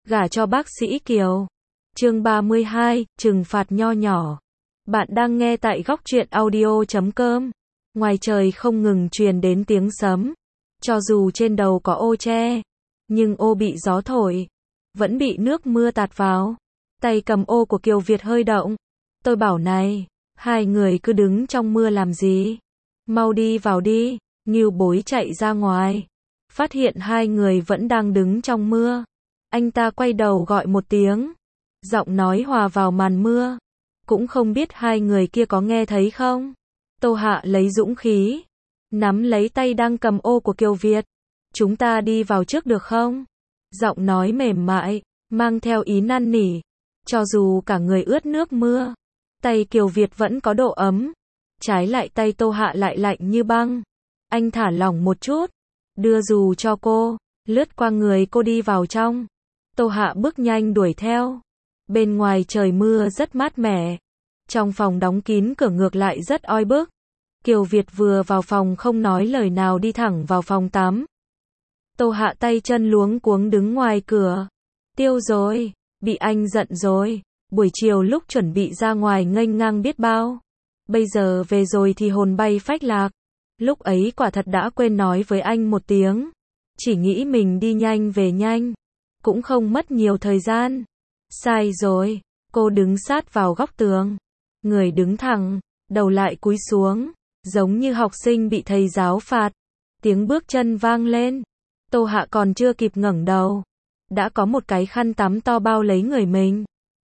Gả cho bác sĩ Kiều. Chương 32, trừng phạt nho nhỏ. Bạn đang nghe tại góc truyện audio.com. Ngoài trời không ngừng truyền đến tiếng sấm. Cho dù trên đầu có ô che, nhưng ô bị gió thổi, vẫn bị nước mưa tạt vào. Tay cầm ô của Kiều Việt hơi động. Tôi bảo này, hai người cứ đứng trong mưa làm gì? Mau đi vào đi. Ngưu Bối chạy ra ngoài, phát hiện hai người vẫn đang đứng trong mưa. Anh ta quay đầu gọi một tiếng, giọng nói hòa vào màn mưa. Cũng không biết hai người kia có nghe thấy không? Tô Hạ lấy dũng khí, nắm lấy tay đang cầm ô của Kiều Việt. Chúng ta đi vào trước được không? Giọng nói mềm mại, mang theo ý năn nỉ. Cho dù cả người ướt nước mưa, tay Kiều Việt vẫn có độ ấm. Trái lại tay Tô Hạ lại lạnh như băng. Anh thả lỏng một chút, đưa dù cho cô, lướt qua người cô đi vào trong. Tô Hạ bước nhanh đuổi theo. Bên ngoài trời mưa rất mát mẻ. Trong phòng đóng kín cửa ngược lại rất oi bức. Kiều Việt vừa vào phòng không nói lời nào đi thẳng vào phòng tắm. Tô Hạ tay chân luống cuống đứng ngoài cửa. Tiêu rồi, bị anh giận rồi. Buổi chiều lúc chuẩn bị ra ngoài nghênh ngang biết bao. Bây giờ về rồi thì hồn bay phách lạc. Lúc ấy quả thật đã quên nói với anh một tiếng. Chỉ nghĩ mình đi nhanh về nhanh. Cũng không mất nhiều thời gian. Sai rồi. Cô đứng sát vào góc tường. Người đứng thẳng, đầu lại cúi xuống. Giống như học sinh bị thầy giáo phạt. Tiếng bước chân vang lên. Tô Hạ còn chưa kịp ngẩng đầu. Đã có một cái khăn tắm to bao lấy người mình.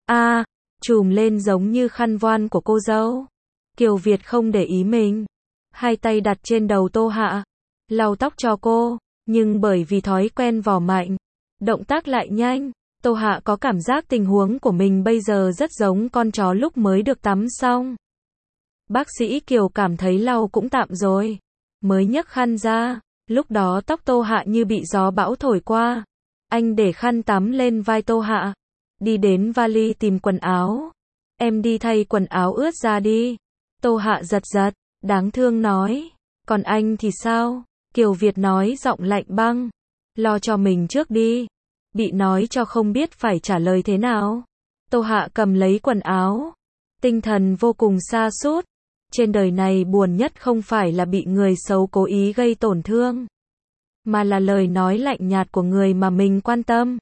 Trùm lên giống như khăn voan của cô dâu. Kiều Việt không để ý mình. Hai tay đặt trên đầu Tô Hạ, lau tóc cho cô, nhưng bởi vì thói quen vò mạnh, động tác lại nhanh, Tô Hạ có cảm giác tình huống của mình bây giờ rất giống con chó lúc mới được tắm xong. Bác sĩ Kiều cảm thấy lau cũng tạm rồi, mới nhấc khăn ra, lúc đó tóc Tô Hạ như bị gió bão thổi qua. Anh để khăn tắm lên vai Tô Hạ, đi đến vali tìm quần áo. Em đi thay quần áo ướt ra đi. Tô Hạ giật giật. Đáng thương nói, còn anh thì sao? Kiều Việt nói giọng lạnh băng, lo cho mình trước đi. Bị nói cho không biết phải trả lời thế nào. Tô Hạ cầm lấy quần áo, tinh thần vô cùng sa sút. Trên đời này buồn nhất không phải là bị người xấu cố ý gây tổn thương, mà là lời nói lạnh nhạt của người mà mình quan tâm.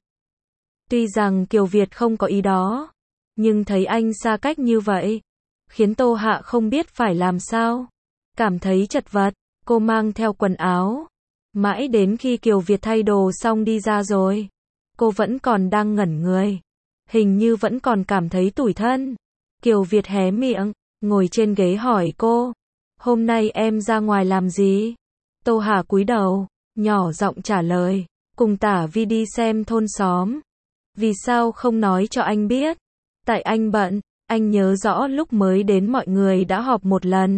Tuy rằng Kiều Việt không có ý đó, nhưng thấy anh xa cách như vậy, khiến Tô Hạ không biết phải làm sao. Cảm thấy chật vật, cô mang theo quần áo. Mãi đến khi Kiều Việt thay đồ xong đi ra rồi, cô vẫn còn đang ngẩn người. Hình như vẫn còn cảm thấy tủi thân. Kiều Việt hé miệng, ngồi trên ghế hỏi cô. Hôm nay em ra ngoài làm gì? Tô Hạ cúi đầu, nhỏ giọng trả lời. Cùng Tả Vi đi xem thôn xóm. Vì sao không nói cho anh biết? Tại anh bận, anh nhớ rõ lúc mới đến mọi người đã họp một lần.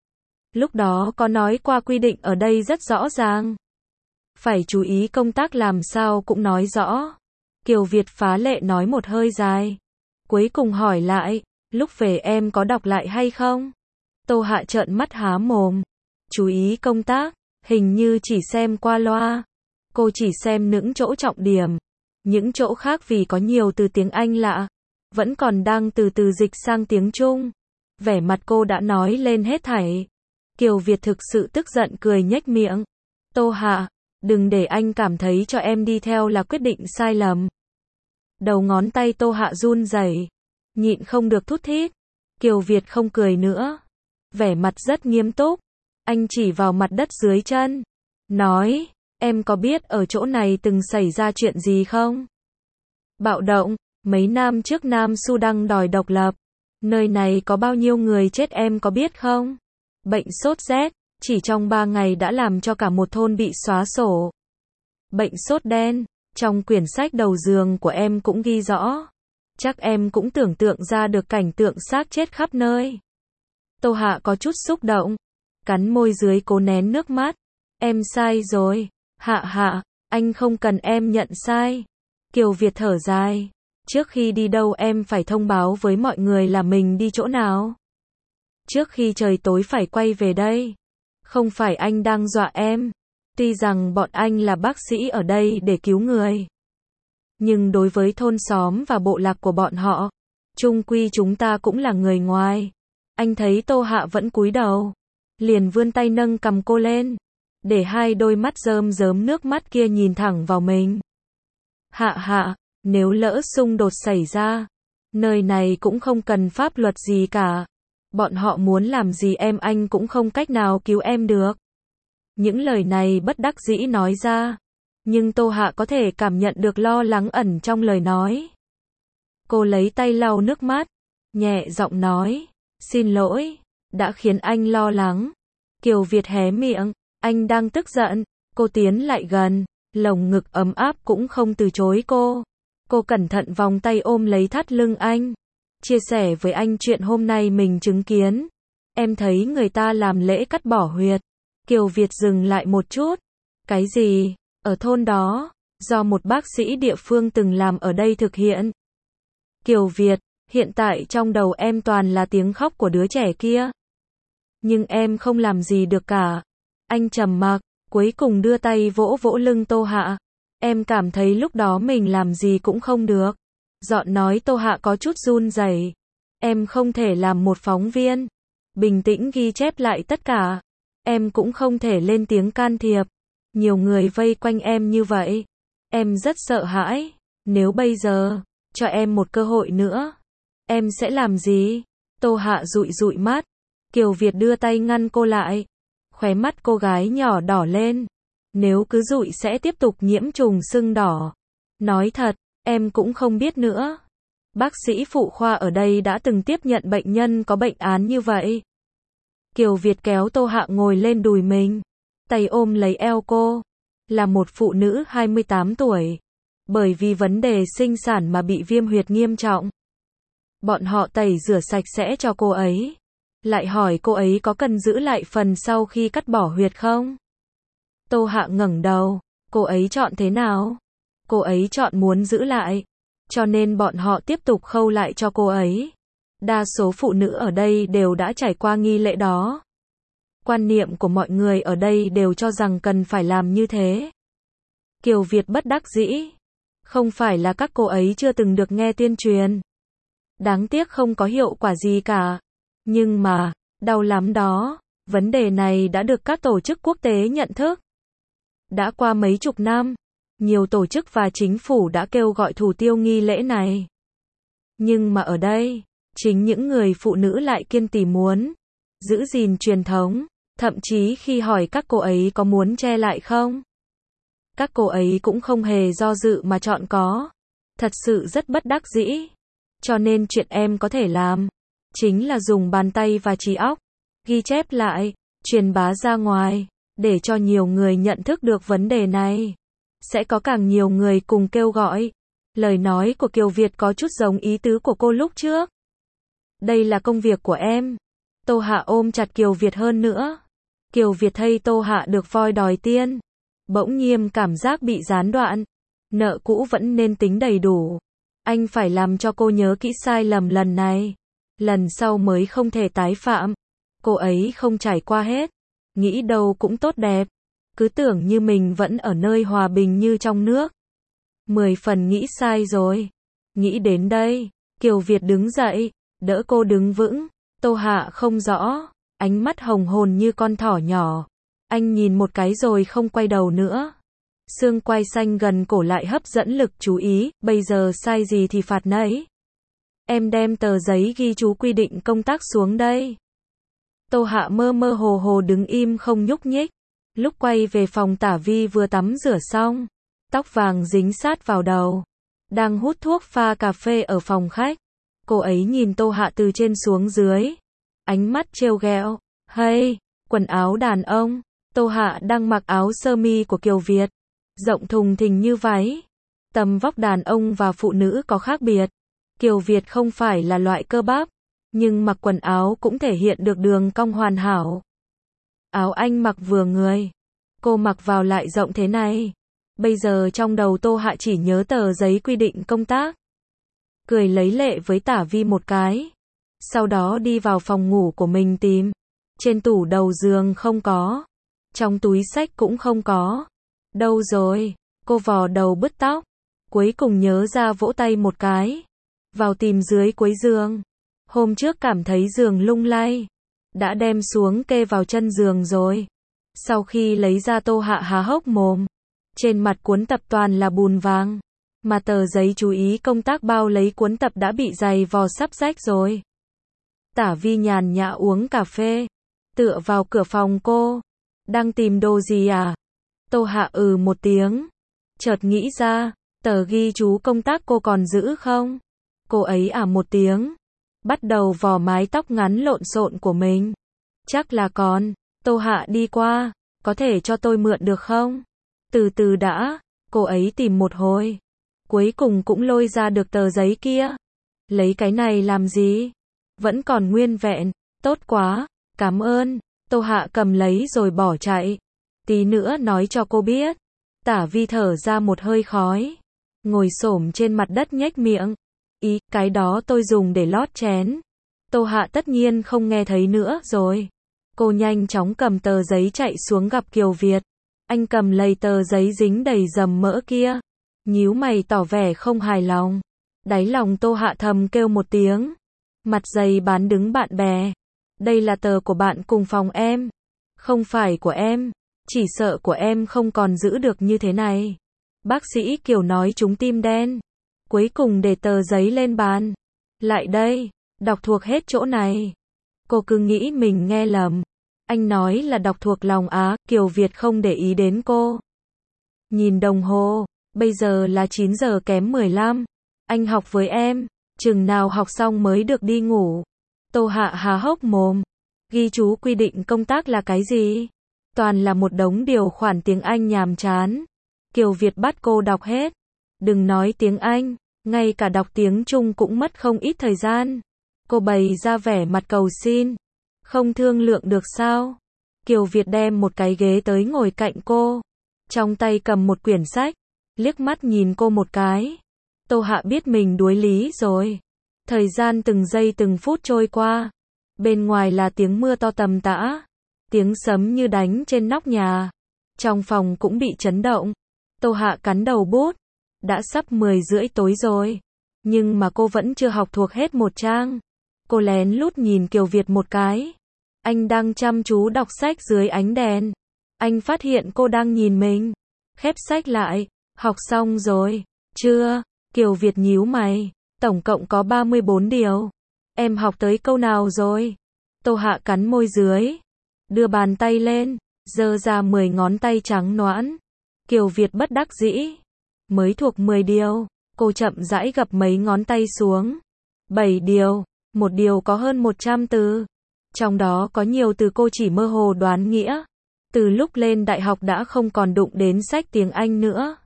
Lúc đó có nói qua quy định ở đây rất rõ ràng. Phải chú ý công tác làm sao cũng nói rõ. Kiều Việt phá lệ nói một hơi dài. Cuối cùng hỏi lại, lúc về em có đọc lại hay không? Tô Hạ trợn mắt há mồm. Chú ý công tác, hình như chỉ xem qua loa. Cô chỉ xem những chỗ trọng điểm. Những chỗ khác vì có nhiều từ tiếng Anh lạ, vẫn còn đang từ từ dịch sang tiếng Trung. Vẻ mặt cô đã nói lên hết thảy. Kiều Việt thực sự tức giận cười nhếch miệng. Tô Hạ, đừng để anh cảm thấy cho em đi theo là quyết định sai lầm. Đầu ngón tay Tô Hạ run rẩy, nhịn không được thút thít. Kiều Việt không cười nữa, vẻ mặt rất nghiêm túc. Anh chỉ vào mặt đất dưới chân, nói, em có biết ở chỗ này từng xảy ra chuyện gì không? Bạo động, mấy năm trước Nam Sudan đòi độc lập. Nơi này có bao nhiêu người chết em có biết không? Bệnh sốt rét, chỉ trong 3 ngày đã làm cho cả một thôn bị xóa sổ. Bệnh sốt đen, trong quyển sách đầu giường của em cũng ghi rõ. Chắc em cũng tưởng tượng ra được cảnh tượng xác chết khắp nơi. Tô Hạ có chút xúc động, cắn môi dưới cố nén nước mắt. Em sai rồi, Hạ, anh không cần em nhận sai. Kiều Việt thở dài. Trước khi đi đâu em phải thông báo với mọi người là mình đi chỗ nào. Trước khi trời tối phải quay về đây. Không phải anh đang dọa em. Tuy rằng bọn anh là bác sĩ ở đây để cứu người. Nhưng đối với thôn xóm và bộ lạc của bọn họ, chung quy chúng ta cũng là người ngoài. Anh thấy Tô Hạ vẫn cúi đầu, liền vươn tay nâng cầm cô lên, để hai đôi mắt rơm rớm nước mắt kia nhìn thẳng vào mình. Hạ Hạ, nếu lỡ xung đột xảy ra, nơi này cũng không cần pháp luật gì cả. Bọn họ muốn làm gì anh cũng không cách nào cứu em được. Những lời này bất đắc dĩ nói ra, nhưng Tô Hạ có thể cảm nhận được lo lắng ẩn trong lời nói. Cô lấy tay lau nước mắt, nhẹ giọng nói, xin lỗi, đã khiến anh lo lắng. Kiều Việt hé miệng, anh đang tức giận. Cô tiến lại gần, lồng ngực ấm áp cũng không từ chối cô. Cô cẩn thận vòng tay ôm lấy thắt lưng anh, chia sẻ với anh chuyện hôm nay mình chứng kiến. Em thấy người ta làm lễ cắt bỏ huyệt. Kiều Việt dừng lại một chút. Cái gì? Ở thôn đó, do một bác sĩ địa phương từng làm ở đây thực hiện. Kiều Việt, hiện tại trong đầu em toàn là tiếng khóc của đứa trẻ kia. Nhưng em không làm gì được cả. Anh trầm mặc, cuối cùng đưa tay vỗ vỗ lưng Tô Hạ. Em cảm thấy lúc đó mình làm gì cũng không được. Giọng nói Tô Hạ có chút run rẩy. Em không thể làm một phóng viên, bình tĩnh ghi chép lại tất cả. Em cũng không thể lên tiếng can thiệp. Nhiều người vây quanh em như vậy. Em rất sợ hãi. Nếu bây giờ, cho em một cơ hội nữa, em sẽ làm gì? Tô Hạ dụi dụi mắt. Kiều Việt đưa tay ngăn cô lại. Khóe mắt cô gái nhỏ đỏ lên. Nếu cứ dụi sẽ tiếp tục nhiễm trùng sưng đỏ. Nói thật, em cũng không biết nữa. Bác sĩ phụ khoa ở đây đã từng tiếp nhận bệnh nhân có bệnh án như vậy. Kiều Việt kéo Tô Hạ ngồi lên đùi mình, tay ôm lấy eo cô. Là một phụ nữ 28 tuổi, bởi vì vấn đề sinh sản mà bị viêm huyệt nghiêm trọng. Bọn họ tẩy rửa sạch sẽ cho cô ấy. Lại hỏi cô ấy có cần giữ lại phần sau khi cắt bỏ huyệt không? Tô Hạ ngẩng đầu, cô ấy chọn thế nào? Cô ấy chọn muốn giữ lại, cho nên bọn họ tiếp tục khâu lại cho cô ấy. Đa số phụ nữ ở đây đều đã trải qua nghi lễ đó. Quan niệm của mọi người ở đây đều cho rằng cần phải làm như thế. Kiều Việt bất đắc dĩ. Không phải là các cô ấy chưa từng được nghe tuyên truyền. Đáng tiếc không có hiệu quả gì cả. Nhưng mà, đau lắm đó. Vấn đề này đã được các tổ chức quốc tế nhận thức. Đã qua mấy chục năm, nhiều tổ chức và chính phủ đã kêu gọi thủ tiêu nghi lễ này. Nhưng mà ở đây, chính những người phụ nữ lại kiên trì muốn giữ gìn truyền thống, thậm chí khi hỏi các cô ấy có muốn che lại không, các cô ấy cũng không hề do dự mà chọn có. Thật sự rất bất đắc dĩ. Cho nên chuyện em có thể làm, chính là dùng bàn tay và trí óc, ghi chép lại, truyền bá ra ngoài, để cho nhiều người nhận thức được vấn đề này. Sẽ có càng nhiều người cùng kêu gọi. Lời nói của Kiều Việt có chút giống ý tứ của cô lúc trước. Đây là công việc của em. Tô Hạ ôm chặt Kiều Việt hơn nữa. Kiều Việt thấy Tô Hạ được voi đòi tiên, bỗng nhiên cảm giác bị gián đoạn. Nợ cũ vẫn nên tính đầy đủ. Anh phải làm cho cô nhớ kỹ sai lầm lần này. Lần sau mới không thể tái phạm. Cô ấy không trải qua hết. Nghĩ đâu cũng tốt đẹp. Cứ tưởng như mình vẫn ở nơi hòa bình như trong nước. 10 phần nghĩ sai rồi. Nghĩ đến đây, Kiều Việt đứng dậy, đỡ cô đứng vững. Tô Hạ không rõ, ánh mắt hồng hồn như con thỏ nhỏ. Anh nhìn một cái rồi không quay đầu nữa. Xương quai xanh gần cổ lại hấp dẫn lực chú ý, bây giờ sai gì thì phạt nấy. Em đem tờ giấy ghi chú quy định công tác xuống đây. Tô Hạ mơ mơ hồ hồ đứng im không nhúc nhích. Lúc quay về phòng Tả Vi vừa tắm rửa xong, tóc vàng dính sát vào đầu, đang hút thuốc pha cà phê ở phòng khách. Cô ấy nhìn Tô Hạ từ trên xuống dưới, ánh mắt trêu ghẹo. Hey, quần áo đàn ông. Tô Hạ đang mặc áo sơ mi của Kiều Việt, rộng thùng thình như váy. Tầm vóc đàn ông và phụ nữ có khác biệt. Kiều Việt không phải là loại cơ bắp, nhưng mặc quần áo cũng thể hiện được đường cong hoàn hảo. Áo anh mặc vừa người, cô mặc vào lại rộng thế này. Bây giờ trong đầu Tô Hạ chỉ nhớ tờ giấy quy định công tác. Cười lấy lệ với Tả Vi một cái. Sau đó đi vào phòng ngủ của mình tìm. Trên tủ đầu giường không có. Trong túi xách cũng không có. Đâu rồi? Cô vò đầu bứt tóc. Cuối cùng nhớ ra vỗ tay một cái. Vào tìm dưới cuối giường. Hôm trước cảm thấy giường lung lay. Đã đem xuống kê vào chân giường rồi. Sau khi lấy ra Tô Hạ há hốc mồm. Trên mặt cuốn tập toàn là bùn vàng. Mà tờ giấy chú ý công tác bao lấy cuốn tập đã bị dày vò sắp rách rồi. Tả Vi nhàn nhã uống cà phê. Tựa vào cửa phòng cô. Đang tìm đồ gì à? Tô Hạ một tiếng. Chợt nghĩ ra, tờ ghi chú công tác cô còn giữ không? Cô ấy một tiếng. Bắt đầu vò mái tóc ngắn lộn xộn của mình. Chắc là còn. Tô Hạ đi qua. Có thể cho tôi mượn được không? Từ từ đã. Cô ấy tìm một hồi. Cuối cùng cũng lôi ra được tờ giấy kia. Lấy cái này làm gì? Vẫn còn nguyên vẹn. Tốt quá. Cảm ơn. Tô Hạ cầm lấy rồi bỏ chạy. Tí nữa nói cho cô biết. Tả Vi thở ra một hơi khói. Ngồi xổm trên mặt đất nhếch miệng. Ý, cái đó tôi dùng để lót chén. Tô Hạ tất nhiên không nghe thấy nữa rồi. Cô nhanh chóng cầm tờ giấy chạy xuống gặp Kiều Việt. Anh cầm lấy tờ giấy dính đầy dầm mỡ kia. Nhíu mày tỏ vẻ không hài lòng. Đáy lòng Tô Hạ thầm kêu một tiếng. Mặt dày bán đứng bạn bè. Đây là tờ của bạn cùng phòng em. Không phải của em. Chỉ sợ của em không còn giữ được như thế này. Bác sĩ Kiều nói trúng tim đen. Cuối cùng để tờ giấy lên bàn. Lại đây. Đọc thuộc hết chỗ này. Cô cứ nghĩ mình nghe lầm. Anh nói là đọc thuộc lòng á. Kiều Việt không để ý đến cô. Nhìn đồng hồ. Bây giờ là 9 giờ kém 15. Anh học với em. Chừng nào học xong mới được đi ngủ. Tô Hạ há hốc mồm. Ghi chú quy định công tác là cái gì? Toàn là một đống điều khoản tiếng Anh nhàm chán. Kiều Việt bắt cô đọc hết. Đừng nói tiếng Anh, ngay cả đọc tiếng Trung cũng mất không ít thời gian. Cô bày ra vẻ mặt cầu xin. Không thương lượng được sao? Kiều Việt đem một cái ghế tới ngồi cạnh cô. Trong tay cầm một quyển sách. Liếc mắt nhìn cô một cái. Tô Hạ biết mình đuối lý rồi. Thời gian từng giây từng phút trôi qua. Bên ngoài là tiếng mưa to tầm tã. Tiếng sấm như đánh trên nóc nhà. Trong phòng cũng bị chấn động. Tô Hạ cắn đầu bút. Đã sắp 10 rưỡi tối rồi. Nhưng mà cô vẫn chưa học thuộc hết một trang. Cô lén lút nhìn Kiều Việt một cái. Anh đang chăm chú đọc sách dưới ánh đèn. Anh phát hiện cô đang nhìn mình. Khép sách lại. Học xong rồi. Chưa? Kiều Việt nhíu mày. Tổng cộng có 34 điều. Em học tới câu nào rồi? Tô Hạ cắn môi dưới. Đưa bàn tay lên. Giơ ra 10 ngón tay trắng nõn. Kiều Việt bất đắc dĩ. Mới thuộc 10 điều. Cô chậm rãi gập mấy ngón tay xuống. 7 điều. Một điều có hơn 100 từ. Trong đó có nhiều từ cô chỉ mơ hồ đoán nghĩa. Từ lúc lên đại học đã không còn đụng đến sách tiếng Anh nữa.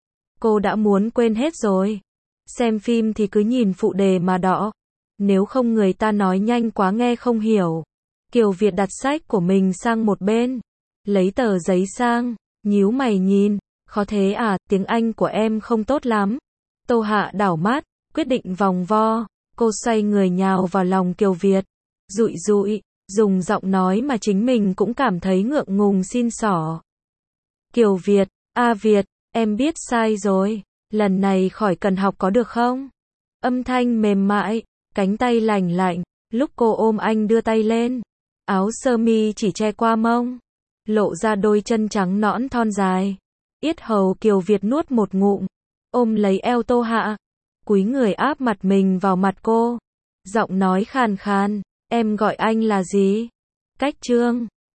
Cô đã muốn quên hết rồi. Xem phim thì cứ nhìn phụ đề mà đọ. Nếu không người ta nói nhanh quá nghe không hiểu. Kiều Việt đặt sách của mình sang một bên. Lấy tờ giấy sang. Nhíu mày nhìn. Khó thế à, tiếng Anh của em không tốt lắm. Tô Hạ đảo mắt. Quyết định vòng vo. Cô xoay người nhào vào lòng Kiều Việt. Dụi dụi. Dùng giọng nói mà chính mình cũng cảm thấy ngượng ngùng xin xỏ. Kiều Việt. Việt. Em biết sai rồi. Lần này khỏi cần học có được không? Âm thanh mềm mại. Cánh tay lành lạnh. Lúc cô ôm anh đưa tay lên. Áo sơ mi chỉ che qua mông. Lộ ra đôi chân trắng nõn thon dài. Yết hầu Kiều Việt nuốt một ngụm. Ôm lấy eo Tô Hạ. Cúi người áp mặt mình vào mặt cô. Giọng nói khàn khàn. Em gọi anh là gì? Cách Trương.